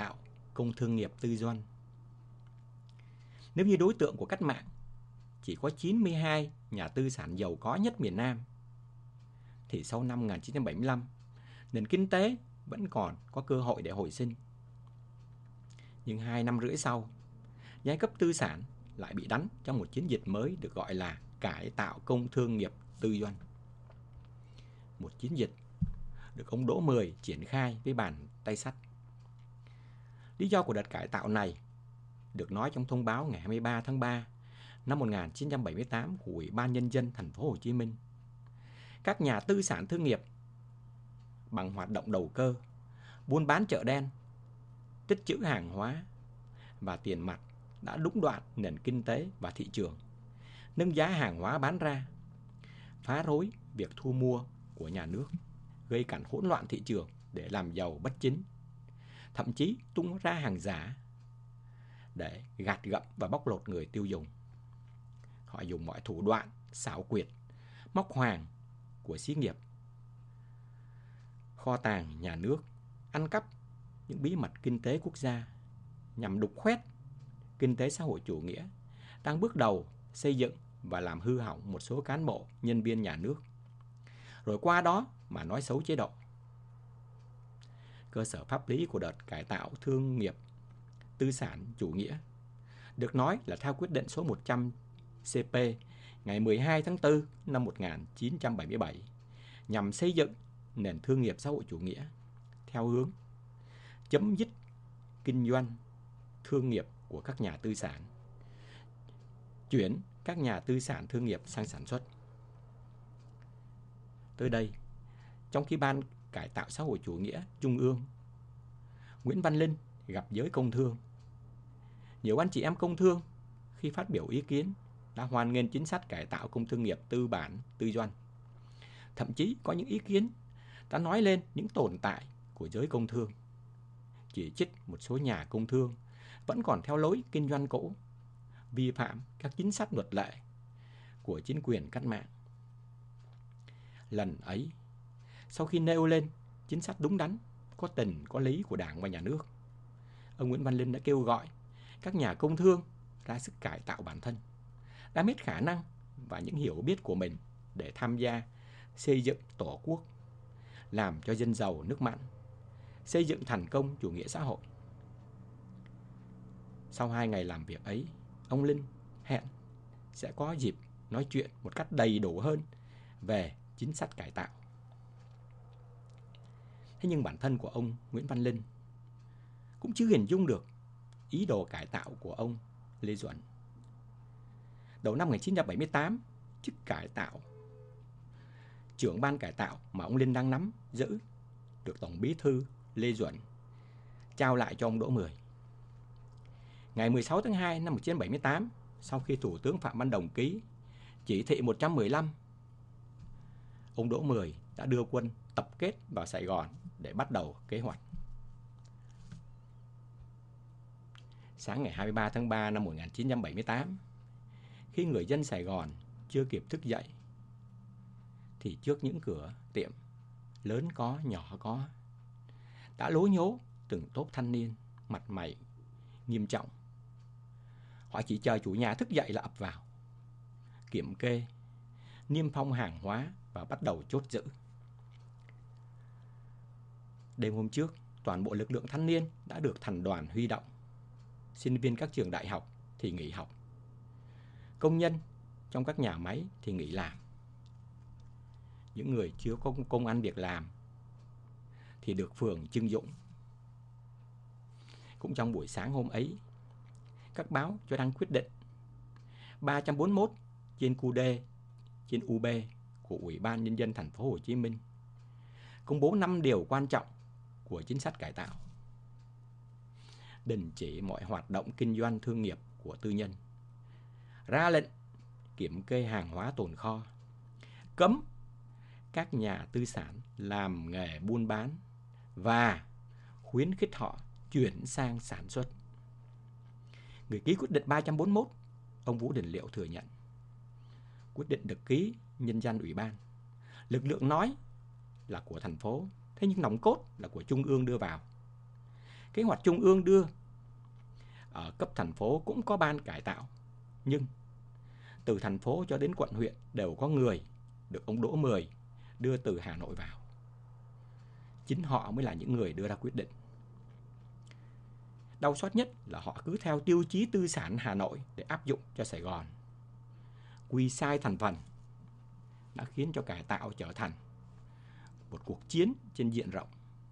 tạo công thương nghiệp tư doanh. Nếu như đối tượng của cách mạng chỉ có 92 nhà tư sản giàu có nhất miền Nam, thì sau năm 1975, nền kinh tế vẫn còn có cơ hội để hồi sinh. Nhưng 2 năm rưỡi sau, giai cấp tư sản lại bị đánh trong một chiến dịch mới được gọi là cải tạo công thương nghiệp tư doanh. Một chiến dịch được ông Đỗ Mười triển khai với bàn tay sắt. Lý do của đợt cải tạo này được nói trong thông báo ngày 23 tháng 3 năm 1978 của Ủy ban Nhân dân thành phố Hồ Chí Minh. Các nhà tư sản thương nghiệp bằng hoạt động đầu cơ, buôn bán chợ đen, tích trữ hàng hóa và tiền mặt đã lũng đoạn nền kinh tế và thị trường, nâng giá hàng hóa bán ra, phá rối việc thu mua của nhà nước, gây cảnh hỗn loạn thị trường để làm giàu bất chính, thậm chí tung ra hàng giả để gạt gẫm và bóc lột người tiêu dùng. Họ dùng mọi thủ đoạn xảo quyệt, móc hoàng của xí nghiệp, kho tàng nhà nước, ăn cắp những bí mật kinh tế quốc gia nhằm đục khoét kinh tế xã hội chủ nghĩa đang bước đầu xây dựng và làm hư hỏng một số cán bộ, nhân viên nhà nước, rồi qua đó mà nói xấu chế độ. Cơ sở pháp lý của đợt cải tạo thương nghiệp tư sản chủ nghĩa được nói là theo quyết định số 100 CP ngày 12 tháng 4 năm 1977 nhằm xây dựng nền thương nghiệp xã hội chủ nghĩa theo hướng chấm dứt kinh doanh thương nghiệp của các nhà tư sản, chuyển các nhà tư sản thương nghiệp sang sản xuất. Tới đây, trong khi Ban Cải tạo xã hội chủ nghĩa Trung ương, Nguyễn Văn Linh gặp giới công thương. Nhiều anh chị em công thương khi phát biểu ý kiến đã hoan nghênh chính sách cải tạo công thương nghiệp tư bản, tư doanh. Thậm chí có những ý kiến đã nói lên những tồn tại của giới công thương, chỉ trích một số nhà công thương vẫn còn theo lối kinh doanh cũ, vi phạm các chính sách luật lệ của chính quyền cách mạng. Lần ấy, sau khi nêu lên chính sách đúng đắn, có tình, có lý của Đảng và Nhà nước, ông Nguyễn Văn Linh đã kêu gọi các nhà công thương ra sức cải tạo bản thân, đem hết khả năng và những hiểu biết của mình để tham gia xây dựng tổ quốc, làm cho dân giàu nước mạnh, xây dựng thành công chủ nghĩa xã hội. Sau 2 ngày làm việc ấy, ông Linh hẹn sẽ có dịp nói chuyện một cách đầy đủ hơn về chính sách cải tạo. Thế nhưng bản thân của ông Nguyễn Văn Linh cũng chưa hình dung được ý đồ cải tạo của ông Lê Duẩn. Đầu năm 1978, chức cải tạo trưởng ban cải tạo mà ông Linh đang nắm giữ được Tổng Bí thư Lê Duẩn trao lại cho ông Đỗ Mười. Ngày 16 tháng 2 năm 1978, sau khi Thủ tướng Phạm Văn Đồng ký chỉ thị 115, ông Đỗ Mười đã đưa quân tập kết vào Sài Gòn để bắt đầu kế hoạch. Sáng ngày 23 tháng 3 năm 1978, khi người dân Sài Gòn chưa kịp thức dậy, thì trước những cửa tiệm lớn có, nhỏ có, đã lố nhố từng tốp thanh niên mặt mày nghiêm trọng. Họ chỉ chờ chủ nhà thức dậy là ập vào, kiểm kê, niêm phong hàng hóa và bắt đầu chốt giữ. Đêm hôm trước, toàn bộ lực lượng thanh niên đã được thành đoàn huy động. Sinh viên các trường đại học thì nghỉ học, công nhân trong các nhà máy thì nghỉ làm. Những người chưa có công ăn việc làm thì được phường trưng dụng. Cũng trong buổi sáng hôm ấy, các báo cho đăng quyết định 341 trên QD trên UB của Ủy ban Nhân dân thành phố Hồ Chí Minh công bố 5 điều quan trọng của chính sách cải tạo: đình chỉ mọi hoạt động kinh doanh thương nghiệp của tư nhân, ra lệnh kiểm kê hàng hóa tồn kho, cấm các nhà tư sản làm nghề buôn bán và khuyến khích họ chuyển sang sản xuất. Người ký quyết định 341, ông Vũ Đình Liệu thừa nhận quyết định được ký nhân danh ủy ban. Lực lượng nói là của thành phố, thế nhưng nòng cốt là của Trung ương đưa vào. Kế hoạch trung ương đưa ở cấp thành phố cũng có ban cải tạo, nhưng từ thành phố cho đến quận huyện đều có người được ông Đỗ Mười đưa từ Hà Nội vào. Chính họ mới là những người đưa ra quyết định. Đau xót nhất là họ cứ theo tiêu chí tư sản Hà Nội để áp dụng cho Sài Gòn. Quy sai thành phần đã khiến cho cải tạo trở thành một cuộc chiến trên diện rộng.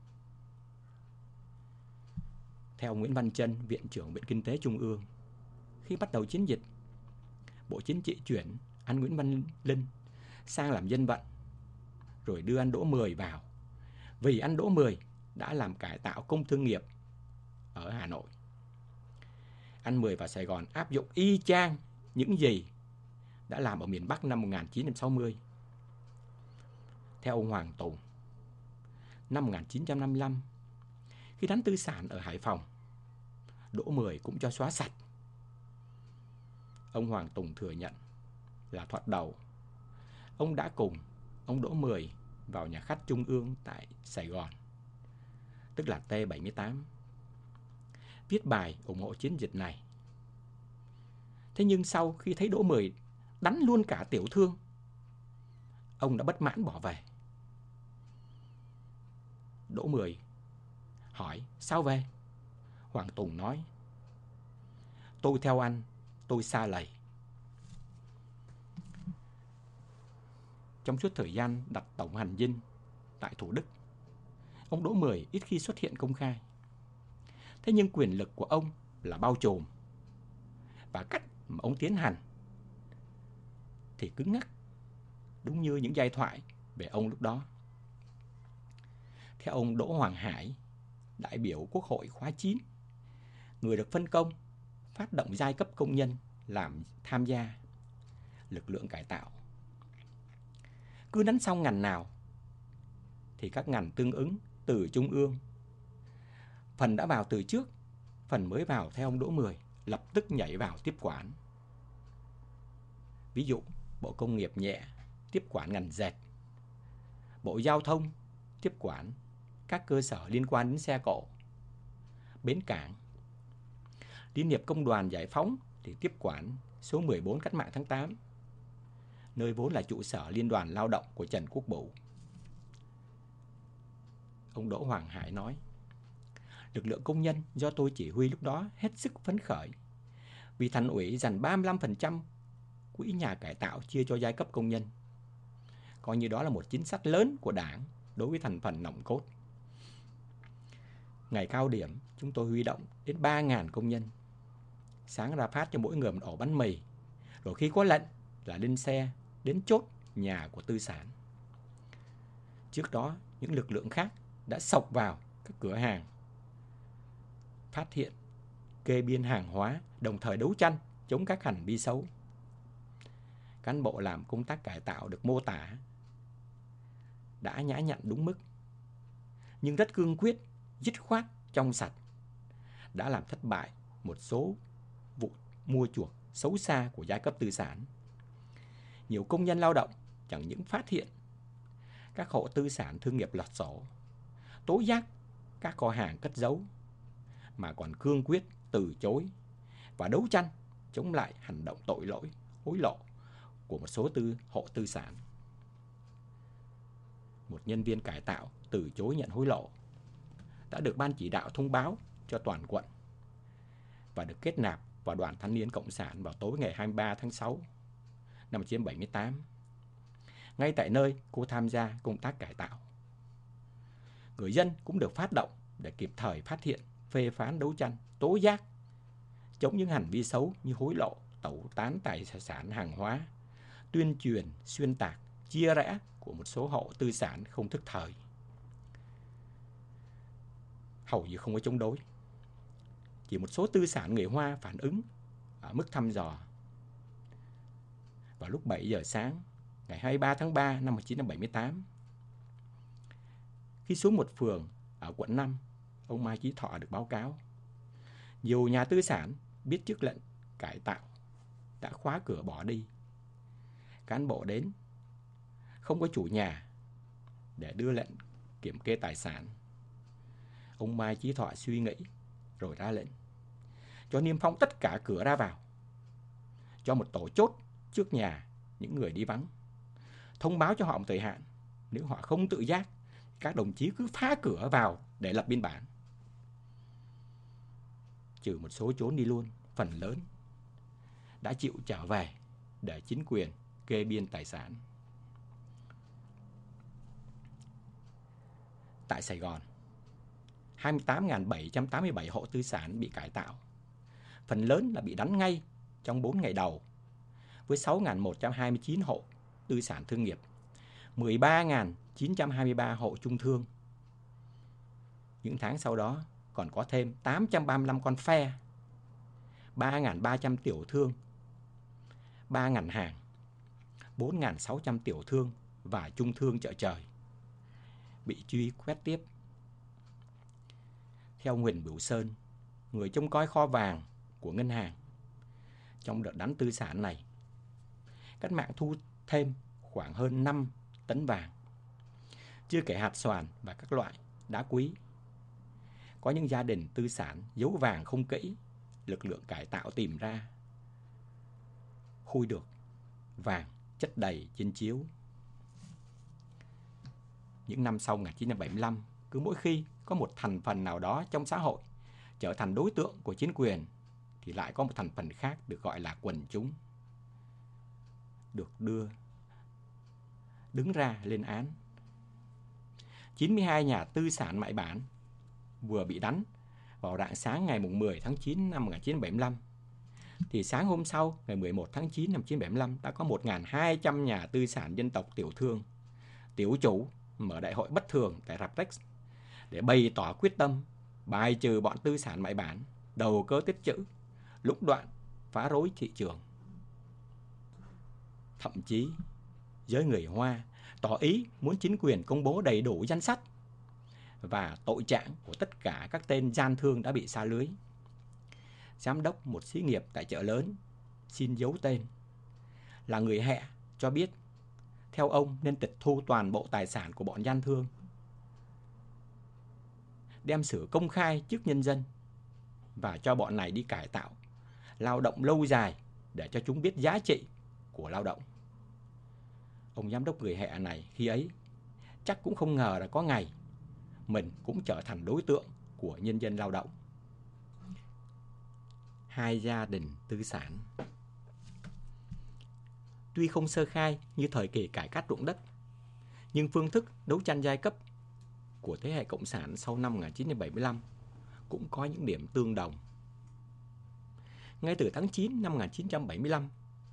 Theo Nguyễn Văn Trân, Viện trưởng Viện Kinh tế Trung ương, khi bắt đầu chiến dịch, Bộ Chính trị chuyển anh Nguyễn Văn Linh sang làm dân vận, rồi đưa anh Đỗ Mười vào, vì anh Đỗ Mười đã làm cải tạo công thương nghiệp ở Hà Nội. Anh Mười vào Sài Gòn áp dụng y chang những gì đã làm ở miền Bắc năm 1960. Theo ông Hoàng Tùng, năm 1955, khi đánh tư sản ở Hải Phòng, Đỗ Mười cũng cho xóa sạch. Ông Hoàng Tùng thừa nhận là thoạt đầu, ông đã cùng ông Đỗ Mười vào nhà khách Trung ương tại Sài Gòn, tức là T78, viết bài ủng hộ chiến dịch này. Thế nhưng sau khi thấy Đỗ Mười đánh luôn cả tiểu thương, ông đã bất mãn bỏ về. Đỗ Mười hỏi sao về? Hoàng Tùng nói, tôi theo anh, tôi xa lầy. Trong suốt thời gian đặt tổng hành dinh tại Thủ Đức, ông Đỗ Mười ít khi xuất hiện công khai. Thế nhưng quyền lực của ông là bao trùm, và cách mà ông tiến hành thì cứng ngắc, đúng như những giai thoại về ông lúc đó. Theo ông Đỗ Hoàng Hải, đại biểu Quốc hội khóa 9, người được phân công phát động giai cấp công nhân làm tham gia lực lượng cải tạo. Cứ đánh xong ngành nào thì các ngành tương ứng từ trung ương, phần đã vào từ trước, phần mới vào theo ông Đỗ Mười, lập tức nhảy vào tiếp quản. Ví dụ, Bộ Công nghiệp nhẹ tiếp quản ngành dệt, Bộ Giao thông tiếp quản các cơ sở liên quan đến xe cộ, bến cảng. Liên hiệp Công đoàn Giải phóng thì tiếp quản số 14 Cách mạng tháng 8, nơi vốn là trụ sở Liên đoàn Lao động của Trần Quốc Bửu. Ông Đỗ Hoàng Hải nói, lực lượng công nhân do tôi chỉ huy lúc đó hết sức phấn khởi, vì thành ủy dành 35% quỹ nhà cải tạo chia cho giai cấp công nhân. Coi như đó là một chính sách lớn của Đảng đối với thành phần nòng cốt. Ngày cao điểm, chúng tôi huy động đến 3.000 công nhân. Sáng ra phát cho mỗi người một ổ bánh mì, rồi khi có lệnh là lên xe đến chốt nhà của tư sản. Trước đó, những lực lượng khác đã xộc vào các cửa hàng, phát hiện, kê biên hàng hóa, đồng thời đấu tranh chống các hành vi xấu. Cán bộ làm công tác cải tạo được mô tả đã nhã nhặn đúng mức, nhưng rất cương quyết, dứt khoát, trong sạch, đã làm thất bại một số vụ mua chuộc xấu xa của giai cấp tư sản. Nhiều công nhân lao động chẳng những phát hiện các hộ tư sản thương nghiệp lọt sổ, tố giác các kho hàng cất giấu, mà còn cương quyết từ chối và đấu tranh chống lại hành động tội lỗi, hối lộ của một số hộ tư sản. Một nhân viên cải tạo từ chối nhận hối lộ đã được ban chỉ đạo thông báo cho toàn quận và được kết nạp vào Đoàn Thanh niên Cộng sản vào tối ngày 23 tháng 6 năm 1978, ngay tại nơi cô tham gia công tác cải tạo. Người dân cũng được phát động để kịp thời phát hiện, phê phán, đấu tranh, tố giác chống những hành vi xấu như hối lộ, tẩu tán tài sản hàng hóa, tuyên truyền, xuyên tạc, chia rẽ của một số hộ tư sản không thức thời. Hầu như không có chống đối. Chỉ một số tư sản người Hoa phản ứng ở mức thăm dò. Vào lúc 7 giờ sáng, ngày 23 tháng 3 năm 1978, khi xuống một phường ở quận 5, ông Mai Chí Thọ được báo cáo, nhiều nhà tư sản biết trước lệnh cải tạo đã khóa cửa bỏ đi. Cán bộ đến, không có chủ nhà để đưa lệnh kiểm kê tài sản. Ông Mai Chí Thọ suy nghĩ rồi ra lệnh cho niêm phong tất cả cửa ra vào, cho một tổ chốt trước nhà những người đi vắng, thông báo cho họ một thời hạn. Nếu họ không tự giác, các đồng chí cứ phá cửa vào để lập biên bản. Trừ một số trốn đi luôn, phần lớn đã chịu trở về để chính quyền kê biên tài sản. Tại Sài Gòn, 28.787 hộ tư sản bị cải tạo. Phần lớn là bị đánh ngay trong 4 ngày đầu, với 6.129 hộ tư sản thương nghiệp, 13.923 hộ chung thương. Những tháng sau đó còn có thêm 835 con phe, 3.300 tiểu thương, 3.000 hàng, 4.600 tiểu thương và chung thương chợ trời bị truy quét tiếp. Theo Nguyễn Bửu Sơn, người trông coi kho vàng của ngân hàng, trong đợt đánh tư sản này, cách mạng thu thêm khoảng hơn 5 tấn vàng, chưa kể hạt xoàn và các loại đá quý. Có những gia đình tư sản giấu vàng không kỹ, lực lượng cải tạo tìm ra, khui được vàng chất đầy trên chiếu. Những năm sau 1975, cứ mỗi khi có một thành phần nào đó trong xã hội trở thành đối tượng của chính quyền, thì lại có một thành phần khác được gọi là quần chúng, được đứng ra lên án. 92 nhà tư sản mại bản vừa bị đánh vào rạng sáng ngày 10 tháng 9 năm 1975, thì sáng hôm sau, ngày 11 tháng 9 năm 1975, đã có 1.200 nhà tư sản dân tộc tiểu thương, tiểu chủ mở đại hội bất thường tại rạp Rex để bày tỏ quyết tâm bài trừ bọn tư sản mại bản, đầu cơ tích trữ, lũng đoạn, phá rối thị trường. Thậm chí, giới người Hoa tỏ ý muốn chính quyền công bố đầy đủ danh sách và tội trạng của tất cả các tên gian thương đã bị sa lưới. Giám đốc một xí nghiệp tại chợ lớn xin giấu tên, là người Hẹ, cho biết theo ông nên tịch thu toàn bộ tài sản của bọn gian thương, đem xử công khai trước nhân dân và cho bọn này đi cải tạo, lao động lâu dài để cho chúng biết giá trị của lao động. Ông giám đốc người Hẹ này khi ấy chắc cũng không ngờ là có ngày mình cũng trở thành đối tượng của nhân dân lao động. Hai gia đình tư sản. Tuy không sơ khai như thời kỳ cải cách ruộng đất, nhưng phương thức đấu tranh giai cấp của thế hệ cộng sản sau năm 1975 cũng có những điểm tương đồng. Ngay từ tháng 9 năm 1975,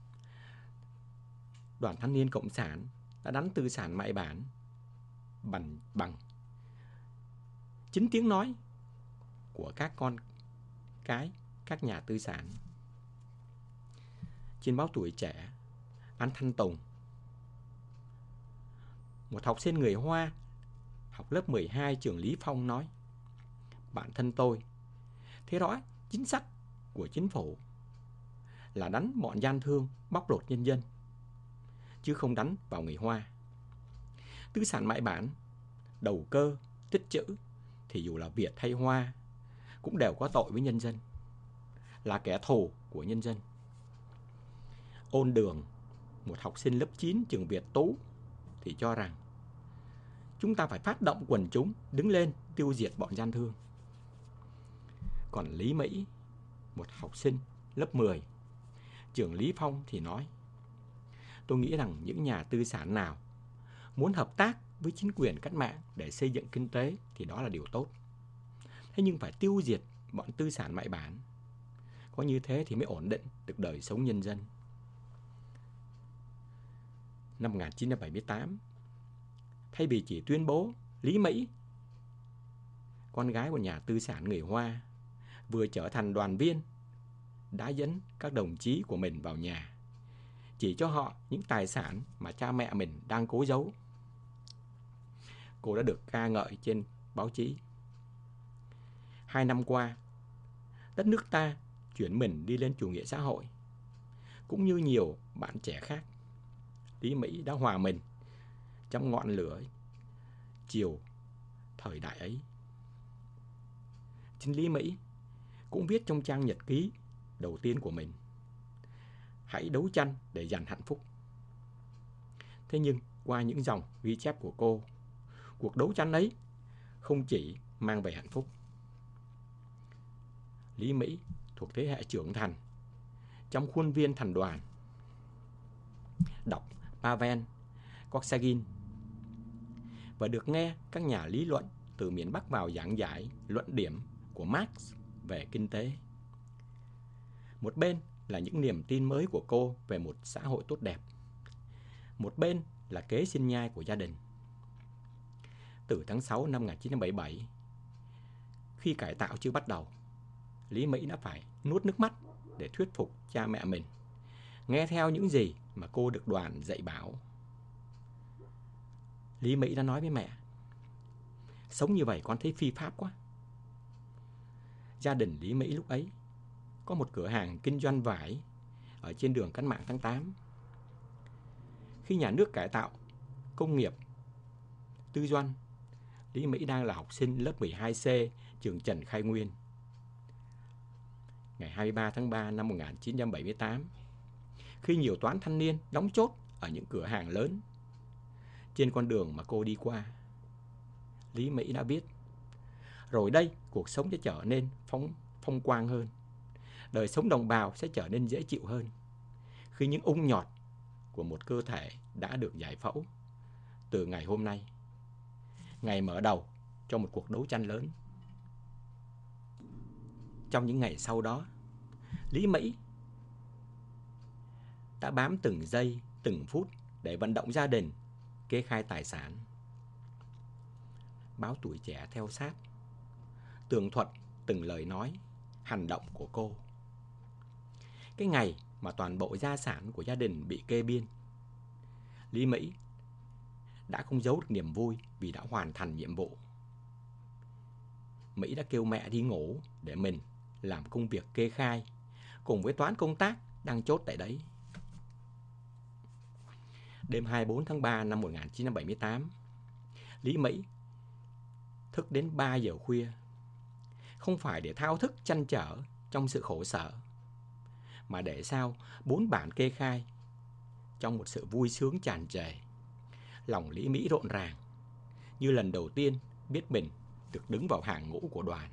Đoàn Thanh niên Cộng sản đã đánh tư sản mại bản bằng chính tiếng nói của các con cái các nhà tư sản. Trên báo Tuổi Trẻ, anh Thanh Tùng, một học sinh người Hoa học lớp 12 trường Lý Phong nói: bản thân tôi thấy rõ chính sách của chính phủ là đánh bọn gian thương, bóc lột nhân dân, chứ không đánh vào người Hoa. Tư sản mại bản, đầu cơ, tích trữ thì dù là Việt hay Hoa cũng đều có tội với nhân dân, là kẻ thù của nhân dân. Ôn Đường, một học sinh lớp 9 trường Việt Tú, thì cho rằng chúng ta phải phát động quần chúng đứng lên tiêu diệt bọn gian thương. Còn Lý Mỹ, một học sinh lớp 10 trường Lý Phong thì nói: tôi nghĩ rằng những nhà tư sản nào muốn hợp tác với chính quyền cách mạng để xây dựng kinh tế thì đó là điều tốt. Thế nhưng phải tiêu diệt bọn tư sản mại bản. Có như thế thì mới ổn định được đời sống nhân dân. Năm 1978, thay vì chỉ tuyên bố Lý Mỹ, con gái của nhà tư sản người Hoa, vừa trở thành đoàn viên, đã dẫn các đồng chí của mình vào nhà, chỉ cho họ những tài sản mà cha mẹ mình đang cố giấu. Cô đã được ca ngợi trên báo chí. 2 năm qua, đất nước ta chuyển mình đi lên chủ nghĩa xã hội. Cũng như nhiều bạn trẻ khác, Lý Mỹ đã hòa mình trong ngọn lửa chiều thời đại ấy. Chính Lý Mỹ cũng viết trong trang nhật ký đầu tiên của mình: hãy đấu tranh để giành hạnh phúc. Thế nhưng qua những dòng ghi chép của cô, cuộc đấu tranh ấy không chỉ mang về hạnh phúc. Lý Mỹ thuộc thế hệ trưởng thành trong khuôn viên thành đoàn, đọc Pavel Korsagin và được nghe các nhà lý luận từ miền Bắc vào giảng giải luận điểm của Marx về kinh tế. Một bên là những niềm tin mới của cô về một xã hội tốt đẹp, một bên là kế sinh nhai của gia đình. Từ tháng 6 năm 1977, khi cải tạo chưa bắt đầu, Lý Mỹ đã phải nuốt nước mắt để thuyết phục cha mẹ mình nghe theo những gì mà cô được đoàn dạy bảo. Lý Mỹ đã nói với mẹ: sống như vậy con thấy phi pháp quá. Gia đình Lý Mỹ lúc ấy có một cửa hàng kinh doanh vải ở trên đường Cách mạng tháng 8. Khi nhà nước cải tạo công nghiệp tư doanh, Lý Mỹ đang là học sinh lớp 12C trường Trần Khai Nguyên. Ngày 23 tháng 3 năm 1978, khi nhiều toán thanh niên đóng chốt ở những cửa hàng lớn trên con đường mà cô đi qua, Lý Mỹ đã biết, rồi đây cuộc sống sẽ trở nên phong quang hơn, đời sống đồng bào sẽ trở nên dễ chịu hơn khi những ung nhọt của một cơ thể đã được giải phẫu từ ngày hôm nay, ngày mở đầu cho một cuộc đấu tranh lớn. Trong những ngày sau đó, Lý Mỹ đã bám từng giây, từng phút để vận động gia đình kê khai tài sản. Báo Tuổi Trẻ theo sát, tường thuật từng lời nói, hành động của cô. Cái ngày mà toàn bộ gia sản của gia đình bị kê biên, Lý Mỹ đã không giấu được niềm vui vì đã hoàn thành nhiệm vụ. Mỹ đã kêu mẹ đi ngủ để mình làm công việc kê khai cùng với toán công tác đang chốt tại đấy. Đêm 24 tháng 3 năm 1978, Lý Mỹ thức đến 3 giờ khuya, không phải để thao thức trăn trở trong sự khổ sở, mà để sao 4 bản kê khai trong một sự vui sướng tràn trề. Lòng Lý Mỹ rộn ràng, như lần đầu tiên biết mình được đứng vào hàng ngũ của đoàn.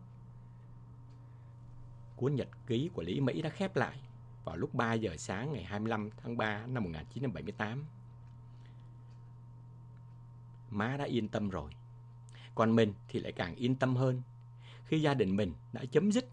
Cuốn nhật ký của Lý Mỹ đã khép lại vào lúc 3 giờ sáng ngày 25 tháng 3 năm 1978. Má đã yên tâm rồi, còn mình thì lại càng yên tâm hơn khi gia đình mình đã chấm dứt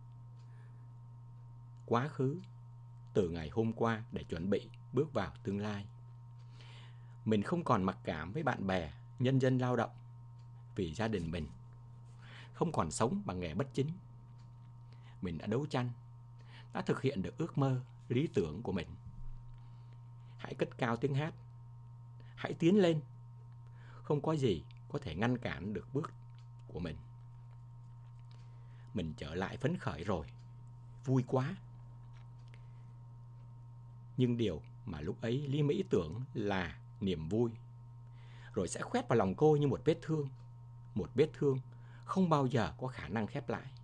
quá khứ từ ngày hôm qua để chuẩn bị bước vào tương lai. Mình không còn mặc cảm với bạn bè, nhân dân lao động vì gia đình mình không còn sống bằng nghề bất chính. Mình đã đấu tranh, đã thực hiện được ước mơ, lý tưởng của mình. Hãy cất cao tiếng hát, hãy tiến lên. Không có gì có thể ngăn cản được bước của mình. Mình trở lại phấn khởi rồi, vui quá. Nhưng điều mà lúc ấy Lý Mỹ tưởng là niềm vui, rồi sẽ khoét vào lòng cô như một vết thương không bao giờ có khả năng khép lại.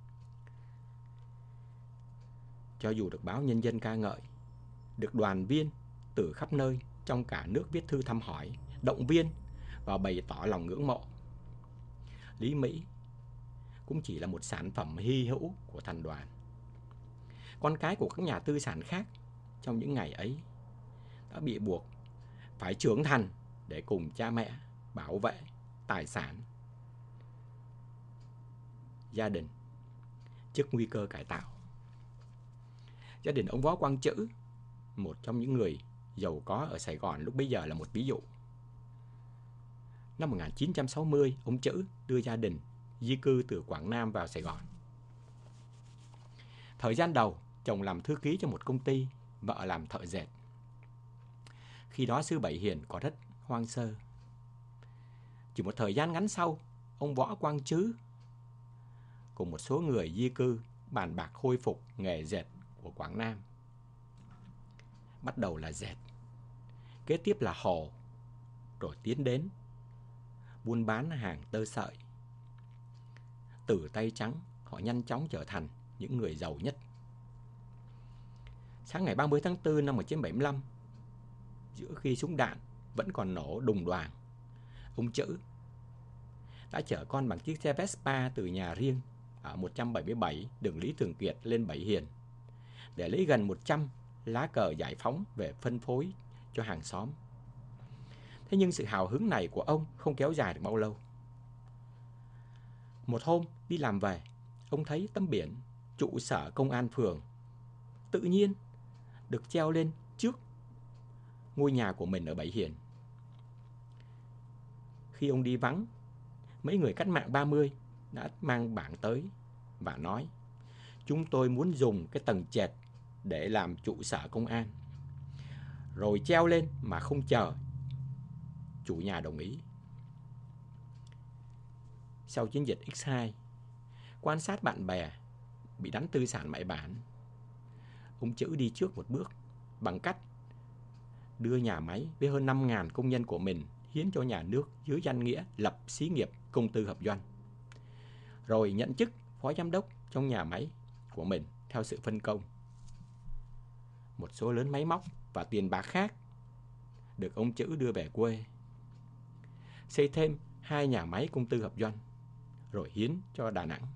Cho dù được báo Nhân dân ca ngợi, được đoàn viên từ khắp nơi trong cả nước viết thư thăm hỏi, động viên và bày tỏ lòng ngưỡng mộ, Lý Mỹ cũng chỉ là một sản phẩm hy hữu của thành đoàn. Con cái của các nhà tư sản khác trong những ngày ấy đã bị buộc phải trưởng thành để cùng cha mẹ bảo vệ tài sản gia đình trước nguy cơ cải tạo. Gia đình ông Võ Quang Trữ, một trong những người giàu có ở Sài Gòn lúc bấy giờ, là một ví dụ. Năm 1960, ông Trữ đưa gia đình di cư từ Quảng Nam vào Sài Gòn. Thời gian đầu, chồng làm thư ký cho một công ty, vợ làm thợ dệt. Khi đó xứ Bảy Hiền có rất hoang sơ. Chỉ một thời gian ngắn sau, ông Võ Quang Trứ cùng một số người di cư bàn bạc khôi phục nghề dệt của Quảng Nam. Bắt đầu là dệt, kế tiếp là hồ, rồi tiến đến buôn bán hàng tơ sợi. từ tay trắng, họ nhanh chóng trở thành những người giàu nhất. Sáng ngày 30 tháng 4 năm 1975, giữa khi súng đạn vẫn còn nổ đùng đoàng, ông Chữ đã chở con bằng chiếc xe Vespa từ nhà riêng ở 177 đường Lý Thường Kiệt lên Bảy Hiền để lấy gần 100 lá cờ giải phóng về phân phối cho hàng xóm. Thế nhưng sự hào hứng này của ông không kéo dài được bao lâu. Một hôm đi làm về, ông thấy tấm biển trụ sở công an phường tự nhiên được treo lên trước ngôi nhà của mình ở Bảy Hiền. Khi ông đi vắng, mấy người cách mạng 30 đã mang bảng tới và nói: chúng tôi muốn dùng cái tầng trệt để làm trụ sở công an, rồi treo lên mà không chờ chủ nhà đồng ý. Sau chiến dịch X2, quan sát bạn bè bị đánh tư sản mại bản, ông Chữ đi trước một bước bằng cách đưa nhà máy với hơn 5.000 công nhân của mình hiến cho nhà nước dưới danh nghĩa lập xí nghiệp công tư hợp doanh, rồi nhận chức phó giám đốc trong nhà máy của mình theo sự phân công. Một số lớn máy móc và tiền bạc khác được ông Chữ đưa về quê, xây thêm 2 nhà máy công tư hợp doanh, rồi hiến cho Đà Nẵng.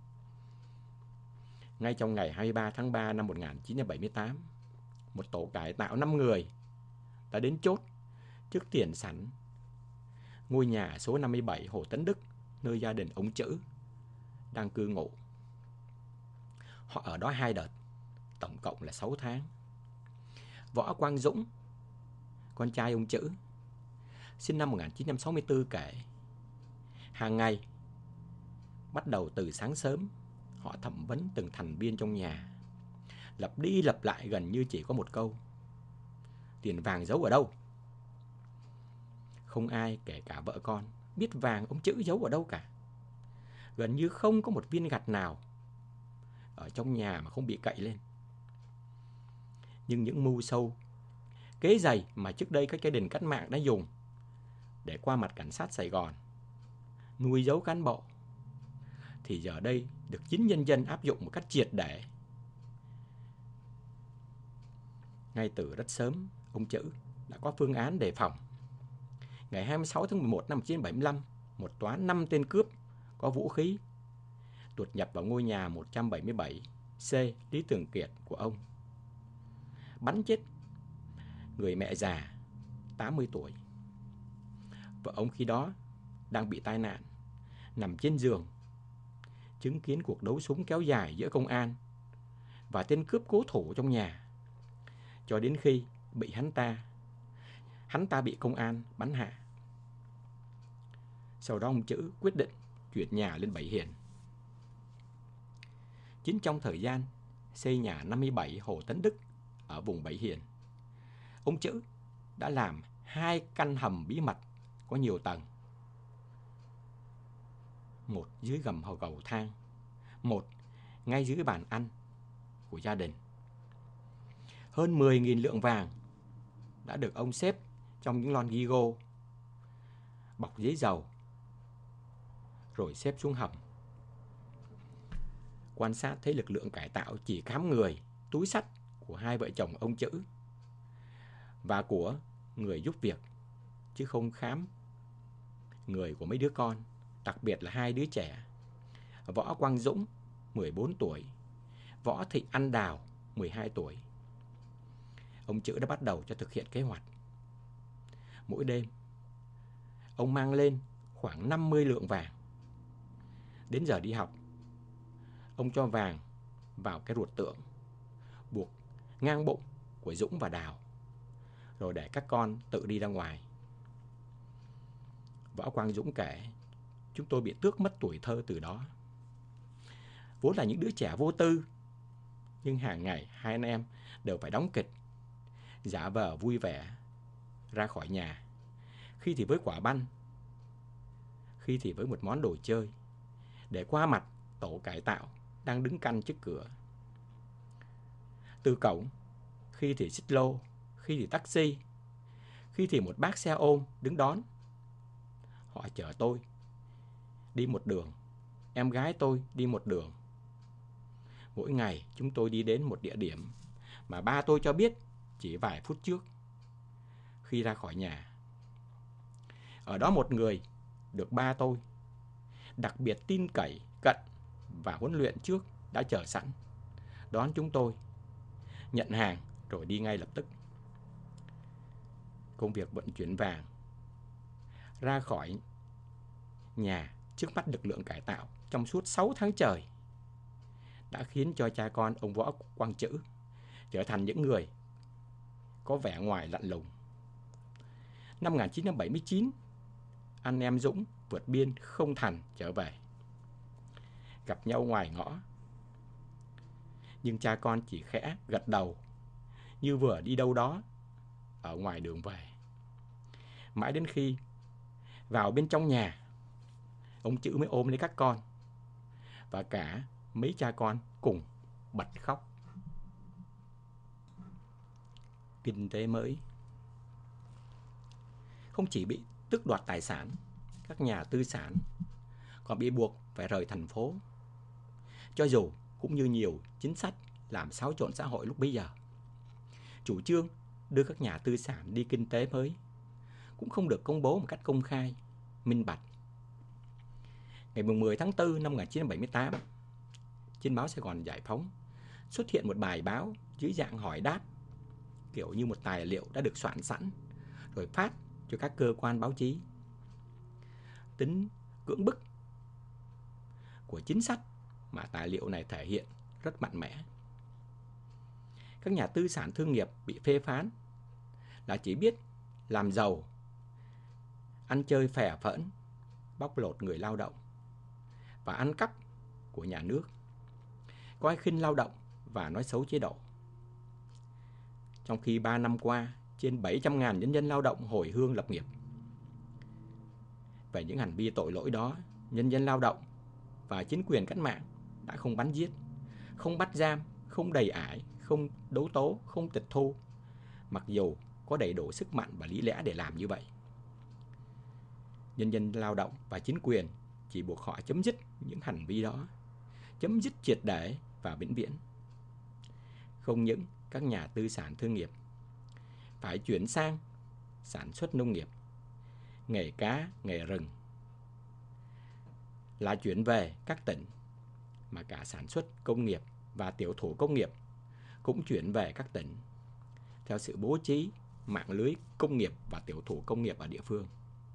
Ngay trong ngày 23 tháng 3 năm 1978, một tổ cải tạo 5 người đã đến chốt trước tiền sảnh ngôi nhà số 57 Hồ Tấn Đức, nơi gia đình ông Chữ đang cư ngụ. Họ ở đó 2 đợt, tổng cộng là 6 tháng. Võ Quang Dũng, con trai ông Chữ, sinh năm 1964 kể: hàng ngày, bắt đầu từ sáng sớm, họ thẩm vấn từng thành viên trong nhà, lặp đi lặp lại gần như chỉ có một câu: tiền vàng giấu ở đâu? Không ai, kể cả vợ con, biết vàng ông Chữ giấu ở đâu cả. Gần như không có một viên gạch nào ở trong nhà mà không bị cậy lên. Nhưng những mưu sâu, kế dày mà trước đây các gia đình cách mạng đã dùng để qua mặt cảnh sát Sài Gòn, nuôi giấu cán bộ, thì giờ đây được chính nhân dân áp dụng một cách triệt để. Ngay từ rất sớm, ông Chữ đã có phương án đề phòng. Ngày 26 tháng 11 năm 1975, một toán 5 tên cướp có vũ khí đột nhập vào ngôi nhà 177C Lý Thường Kiệt của ông, bắn chết người mẹ già 80 tuổi. Vợ ông khi đó đang bị tai nạn, nằm trên giường, chứng kiến cuộc đấu súng kéo dài giữa công an và tên cướp cố thủ trong nhà, cho đến khi bị hắn ta bị công an bắn hạ. Sau đó ông Chữ quyết định chuyển nhà lên Bảy Hiền. Chính trong thời gian xây nhà 57 Hồ Tấn Đức ở vùng Bảy Hiền, ông Chữ đã làm 2 căn hầm bí mật có nhiều tầng, một dưới gầm cầu thang, một ngay dưới bàn ăn của gia đình. Hơn 10.000 lượng vàng đã được ông xếp trong những lon ghi gô, bọc giấy dầu, rồi xếp xuống hầm. Quan sát thấy lực lượng cải tạo chỉ khám người, túi xách của 2 vợ chồng ông Chữ và của người giúp việc, chứ không khám người của mấy đứa con, đặc biệt là 2 đứa trẻ: Võ Quang Dũng 14 tuổi, Võ Thị Anh Đào 12 tuổi. Ông Chữ đã bắt đầu cho thực hiện kế hoạch. Mỗi đêm, ông mang lên khoảng 50 lượng vàng. Đến giờ đi học, ông cho vàng vào cái ruột tượng, buộc ngang bụng của Dũng và Đào, rồi để các con tự đi ra ngoài. Võ Quang Dũng kể: chúng tôi bị tước mất tuổi thơ từ đó. Vốn là những đứa trẻ vô tư, nhưng hàng ngày 2 anh em đều phải đóng kịch, giả vờ vui vẻ ra khỏi nhà, khi thì với quả banh, khi thì với một món đồ chơi, để qua mặt tổ cải tạo đang đứng canh trước cửa. Từ cổng, khi thì xích lô, khi thì taxi, khi thì một bác xe ôm đứng đón. Họ chở tôi đi một đường em gái tôi đi một đường. Mỗi ngày chúng tôi đi đến một địa điểm mà ba tôi cho biết chỉ vài phút trước khi ra khỏi nhà. Ở đó một người được ba tôi đặc biệt tin cậy, cận và huấn luyện trước đã chờ sẵn, đón chúng tôi, nhận hàng rồi đi ngay lập tức. Công việc vận chuyển vàng ra khỏi nhà trước mắt lực lượng cải tạo trong suốt 6 tháng trời đã khiến cho cha con ông Võ Quang Trữ trở thành những người có vẻ ngoài lạnh lùng. Năm 1979, anh em Dũng vượt biên không thành trở về. Gặp nhau ngoài ngõ, nhưng cha con chỉ khẽ gật đầu như vừa đi đâu đó ở ngoài đường về. Mãi đến khi vào bên trong nhà, ông Trữ mới ôm lấy các con và cả mấy cha con cùng bật khóc. Kinh tế mới không chỉ bị tước đoạt tài sản, các nhà tư sản còn bị buộc phải rời thành phố. Cho dù cũng như nhiều chính sách làm xáo trộn xã hội lúc bấy giờ, chủ trương đưa các nhà tư sản đi kinh tế mới cũng không được công bố một cách công khai, minh bạch. Ngày 10 tháng 4 năm 1978, trên báo Sài Gòn Giải Phóng xuất hiện một bài báo dưới dạng hỏi đáp, kiểu như một tài liệu đã được soạn sẵn rồi phát cho các cơ quan báo chí. Tính cưỡng bức của chính sách mà tài liệu này thể hiện rất mạnh mẽ. Các nhà tư sản thương nghiệp bị phê phán là chỉ biết làm giàu, ăn chơi phè phỡn, bóc lột người lao động và ăn cắp của nhà nước, coi khinh lao động và nói xấu chế độ. Trong khi 3 năm qua, trên 700.000 nhân dân lao động hồi hương lập nghiệp. Về những hành vi tội lỗi đó, nhân dân lao động và chính quyền cách mạng đã không bắn giết, không bắt giam, không đầy ải, không đấu tố, không tịch thu, mặc dù có đầy đủ sức mạnh và lý lẽ để làm như vậy. Nhân dân lao động và chính quyền chỉ buộc họ chấm dứt những hành vi đó, chấm dứt triệt để và vĩnh viễn. Không những các nhà tư sản thương nghiệp phải chuyển sang sản xuất nông nghiệp, nghề cá, nghề rừng, là chuyển về các tỉnh, mà cả sản xuất công nghiệp và tiểu thủ công nghiệp cũng chuyển về các tỉnh theo sự bố trí mạng lưới công nghiệp và tiểu thủ công nghiệp ở địa phương.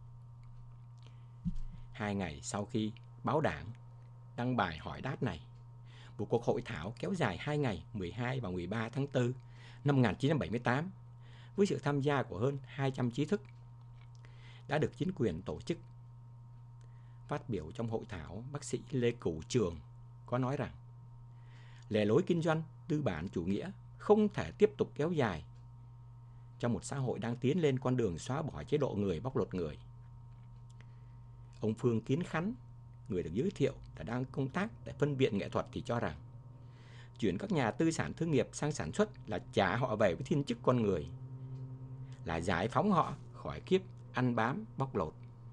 2 ngày sau khi báo Đảng đăng bài hỏi đáp này, một cuộc hội thảo kéo dài 2 ngày 12 và 13 tháng 4 năm 1978 với sự tham gia của hơn 200 trí thức đã được chính quyền tổ chức. Phát biểu trong hội thảo, bác sĩ Lê Cửu Trường có nói rằng lề lối kinh doanh tư bản chủ nghĩa không thể tiếp tục kéo dài trong một xã hội đang tiến lên con đường xóa bỏ chế độ người bóc lột người. Ông Phương Kiến Khánh, người được giới thiệu là đang công tác tại phân viện nghệ thuật, thì cho rằng chuyển các nhà tư sản thương nghiệp sang sản xuất là trả họ về với thiên chức con người, là giải phóng họ khỏi kiếp ăn bám bóc lột.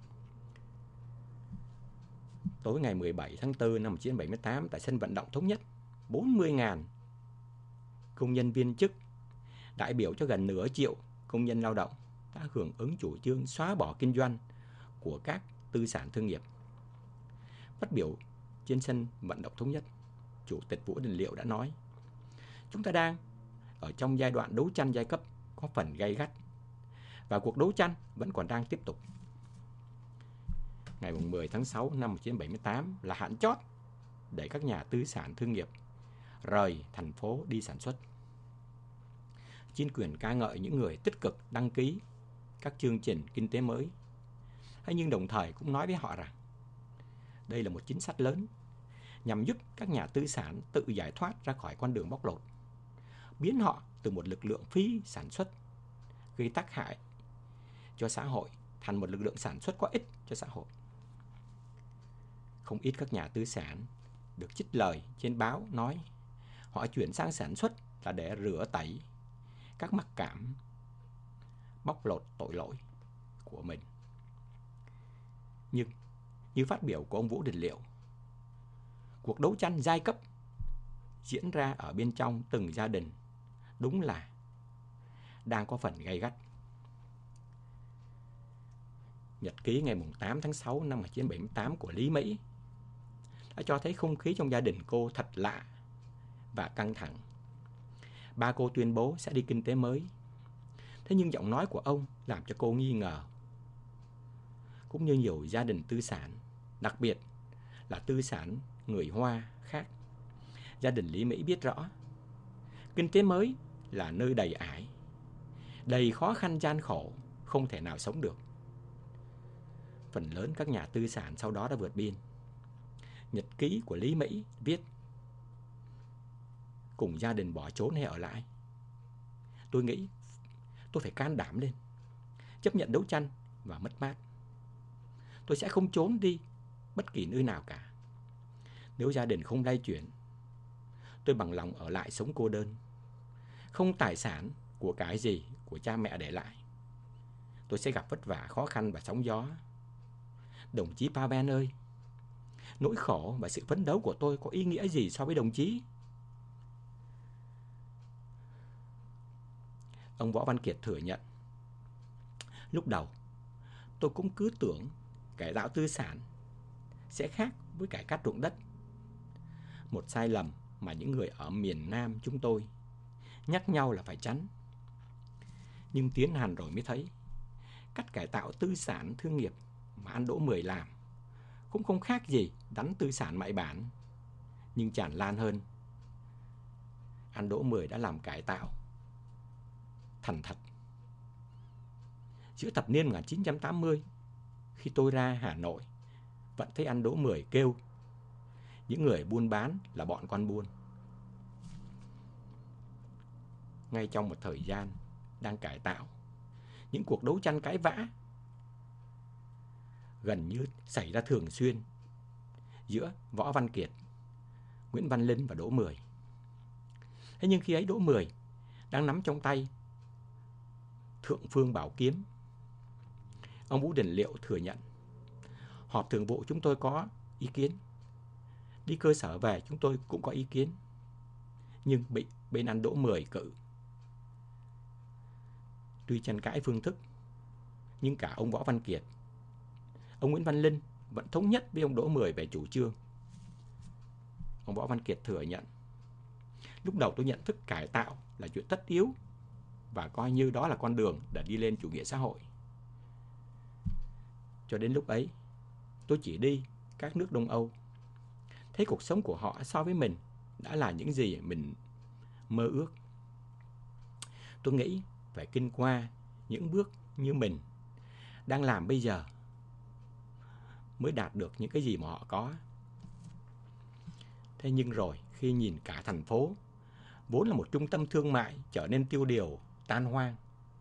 Tối ngày 17 tháng 4 năm 1978 tại sân vận động Thống Nhất, 40.000 công nhân viên chức, đại biểu cho gần nửa triệu công nhân lao động đã hưởng ứng chủ trương xóa bỏ kinh doanh của các tư sản thương nghiệp. Phát biểu trên sân vận động Thống Nhất, Chủ tịch Vũ Đình Liệu đã nói: "Chúng ta đang ở trong giai đoạn đấu tranh giai cấp có phần gay gắt và cuộc đấu tranh vẫn còn đang tiếp tục." Ngày 10 tháng 6 năm 1978 là hạn chót để các nhà tư sản thương nghiệp rời thành phố đi sản xuất. Chính quyền ca ngợi những người tích cực đăng ký các chương trình kinh tế mới, nhưng đồng thời cũng nói với họ rằng đây là một chính sách lớn nhằm giúp các nhà tư sản tự giải thoát ra khỏi con đường bóc lột, biến họ từ một lực lượng phi sản xuất gây tác hại cho xã hội thành một lực lượng sản xuất có ích cho xã hội. Không ít các nhà tư sản được trích lời trên báo nói họ chuyển sang sản xuất là để rửa tẩy các mặc cảm bóc lột tội lỗi của mình. Nhưng như phát biểu của ông Vũ Đình Liệu, cuộc đấu tranh giai cấp diễn ra ở bên trong từng gia đình đúng là đang có phần gay gắt. Nhật ký ngày 8 tháng 6 năm 1978 của Lý Mỹ đã cho thấy không khí trong gia đình cô thật lạ và căng thẳng. Ba cô tuyên bố sẽ đi kinh tế mới. Thế nhưng giọng nói của ông làm cho cô nghi ngờ. Cũng như nhiều gia đình tư sản, đặc biệt là tư sản người Hoa khác, gia đình Lý Mỹ biết rõ kinh tế mới là nơi đầy ải, đầy khó khăn gian khổ, không thể nào sống được. Phần lớn các nhà tư sản sau đó đã vượt biên. Nhật ký của Lý Mỹ viết: cùng gia đình bỏ trốn hay ở lại. Tôi nghĩ tôi phải can đảm lên, chấp nhận đấu tranh và mất mát. Tôi sẽ không trốn đi bất kỳ nơi nào cả. Nếu gia đình không lay chuyển, tôi bằng lòng ở lại sống cô đơn. Không tài sản của cái gì của cha mẹ để lại. Tôi sẽ gặp vất vả, khó khăn và sóng gió. Đồng chí Pavel ơi, nỗi khổ và sự phấn đấu của tôi có ý nghĩa gì so với đồng chí? Ông Võ Văn Kiệt thừa nhận: lúc đầu tôi cũng cứ tưởng cải tạo tư sản sẽ khác với cải cách ruộng đất. Một sai lầm mà những người ở miền Nam chúng tôi nhắc nhau là phải tránh. Nhưng tiến hành rồi mới thấy cách cải tạo tư sản thương nghiệp mà anh Đỗ Mười làm cũng không khác gì đánh tư sản mại bản, nhưng tràn lan hơn. Anh Đỗ Mười đã làm cải tạo thành thật. Giữa thập niên 1980, khi tôi ra Hà Nội, vẫn thấy anh Đỗ Mười kêu những người buôn bán là bọn con buôn. Ngay trong một thời gian đang cải tạo, những cuộc đấu tranh cãi vã gần như xảy ra thường xuyên giữa Võ Văn Kiệt, Nguyễn Văn Linh và Đỗ Mười. Thế nhưng khi ấy Đỗ Mười đang nắm trong tay Thượng Phương Bảo Kiếm. Ông Vũ Đình Liệu thừa nhận: họp thường vụ chúng tôi có ý kiến, đi cơ sở về chúng tôi cũng có ý kiến, nhưng bị bên anh Đỗ Mười cự. Tuy tranh cãi phương thức, nhưng cả ông Võ Văn Kiệt, ông Nguyễn Văn Linh vẫn thống nhất với ông Đỗ Mười về chủ trương. Ông Võ Văn Kiệt thừa nhận: lúc đầu tôi nhận thức cải tạo là chuyện tất yếu và coi như đó là con đường để đi lên chủ nghĩa xã hội. Cho đến lúc ấy, tôi chỉ đi các nước Đông Âu, thấy cuộc sống của họ so với mình đã là những gì mình mơ ước. Tôi nghĩ phải kinh qua những bước như mình đang làm bây giờ mới đạt được những cái gì mà họ có. Thế nhưng rồi khi nhìn cả thành phố, vốn là một trung tâm thương mại, trở nên tiêu điều, tan hoang.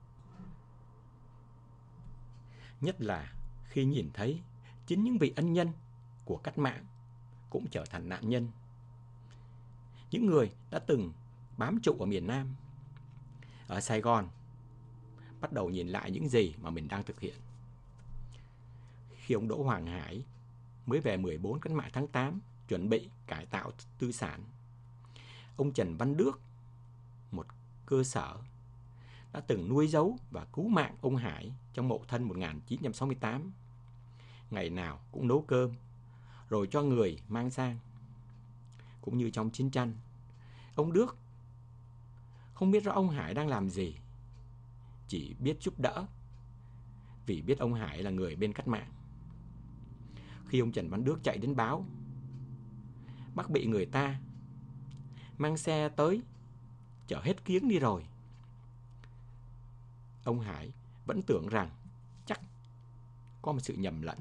Nhất là khi nhìn thấy chính những vị ân nhân của cách mạng cũng trở thành nạn nhân. Những người đã từng bám trụ ở miền Nam, ở Sài Gòn, bắt đầu nhìn lại những gì mà mình đang thực hiện. Khi ông Đỗ Hoàng Hải mới về 14 cách mạng tháng 8 chuẩn bị cải tạo tư sản, ông Trần Văn Đước, một cơ sở đã từng nuôi giấu và cứu mạng ông Hải trong Mậu Thân 1968. Ngày nào cũng nấu cơm, rồi cho người mang sang. Cũng như trong chiến tranh, ông Đước không biết rõ ông Hải đang làm gì, chỉ biết giúp đỡ, vì biết ông Hải là người bên cách mạng. Khi ông Trần Văn Đước chạy đến báo bác bị người ta mang xe tới chở hết kiếng đi rồi, ông Hải vẫn tưởng rằng chắc có một sự nhầm lẫn.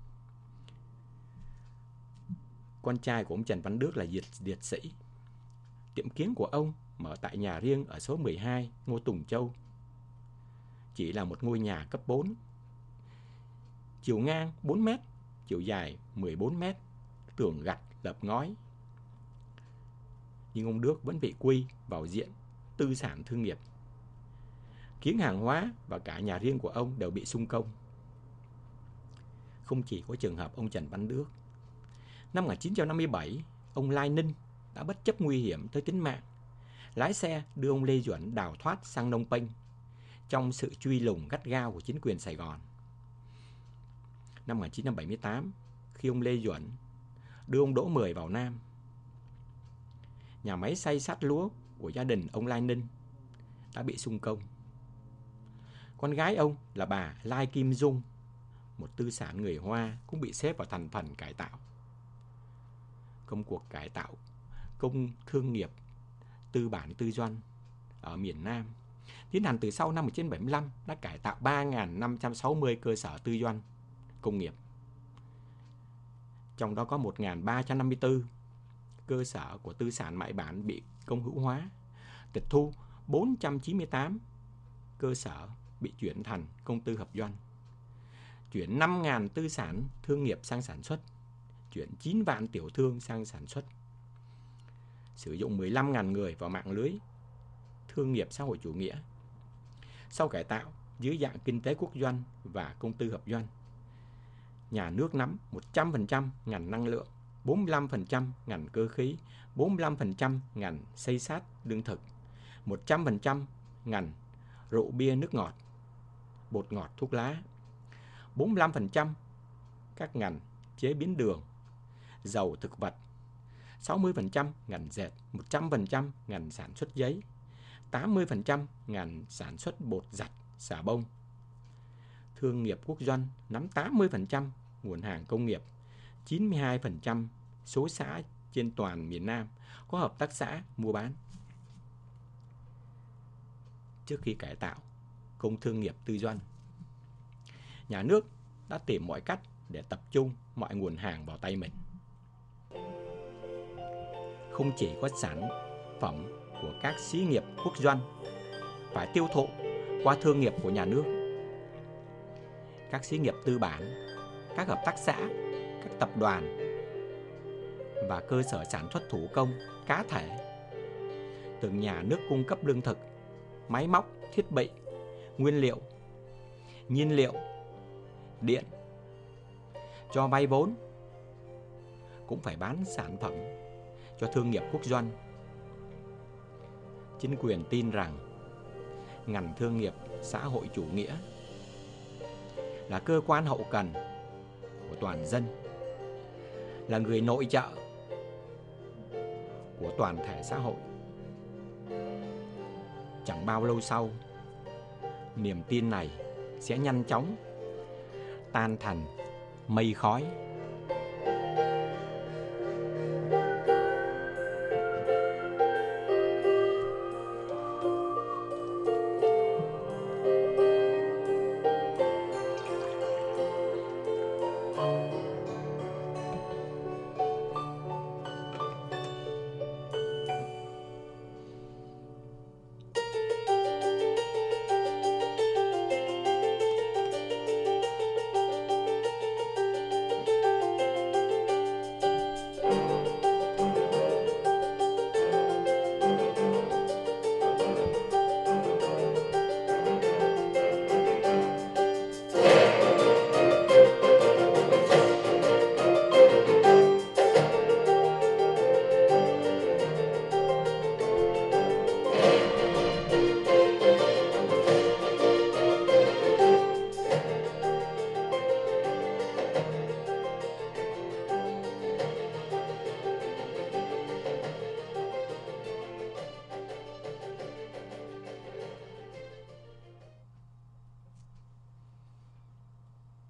Con trai của ông Trần Văn Đước là liệt sĩ. Tiệm kiếng của ông mở tại nhà riêng ở số 12 Ngô Tùng Châu. Chỉ là một ngôi nhà cấp 4, chiều ngang 4 mét, chiều dài 14 mét, tường gạch lợp ngói. Nhưng ông Đước vẫn bị quy vào diện tư sản thương nghiệp. Kiếng hàng hóa và cả nhà riêng của ông đều bị xung công. Không chỉ có trường hợp ông Trần Văn Đước. Năm 1957, ông Lai Ninh đã bất chấp nguy hiểm tới tính mạng, lái xe đưa ông Lê Duẩn đào thoát sang Phnom Penh trong sự truy lùng gắt gao của chính quyền Sài Gòn. Năm 1978, khi ông Lê Duẩn đưa ông Đỗ Mười vào Nam, nhà máy xay sát lúa của gia đình ông Lai Ninh đã bị xung công. Con gái ông là bà Lai Kim Dung, một tư sản người Hoa, cũng bị xếp vào thành phần cải tạo. Công cuộc cải tạo công thương nghiệp tư bản tư doanh ở miền Nam tiến hành từ sau năm 1975 đã cải tạo 3.560 cơ sở tư doanh công nghiệp. Trong đó có 1.354 cơ sở của tư sản mại bản bị công hữu hóa, tịch thu 498 cơ sở bị chuyển thành công tư hợp doanh, chuyển 5.000 tư sản thương nghiệp sang sản xuất, chuyển 9 vạn tiểu thương sang sản xuất, sử dụng 15.000 người vào mạng lưới thương nghiệp xã hội chủ nghĩa. Sau cải tạo dưới dạng kinh tế quốc doanh và công tư hợp doanh, nhà nước nắm 100% ngành năng lượng, 45% ngành cơ khí, 45% ngành xây xát lương thực, 100% ngành rượu bia nước ngọt, bột ngọt thuốc lá, 45% các ngành chế biến đường, dầu thực vật, 60% ngành dệt, 100% ngành sản xuất giấy, 80% ngành sản xuất bột giặt, xà bông. Thương nghiệp quốc doanh nắm 80% nguồn hàng công nghiệp, 92% số xã trên toàn miền Nam có hợp tác xã mua bán. Trước khi cải tạo công thương nghiệp tư doanh, nhà nước đã tìm mọi cách để tập trung mọi nguồn hàng vào tay mình. Không chỉ có sản phẩm của các xí nghiệp quốc doanh phải tiêu thụ qua thương nghiệp của nhà nước, các xí nghiệp tư bản, các hợp tác xã, các tập đoàn và cơ sở sản xuất thủ công cá thể được nhà nước cung cấp lương thực, máy móc, thiết bị, nguyên liệu, nhiên liệu, điện, cho vay vốn, cũng phải bán sản phẩm cho thương nghiệp quốc doanh. Chính quyền tin rằng ngành thương nghiệp xã hội chủ nghĩa là cơ quan hậu cần của toàn dân, là người nội trợ của toàn thể xã hội. Chẳng bao lâu sau, niềm tin này sẽ nhanh chóng tan thành mây khói.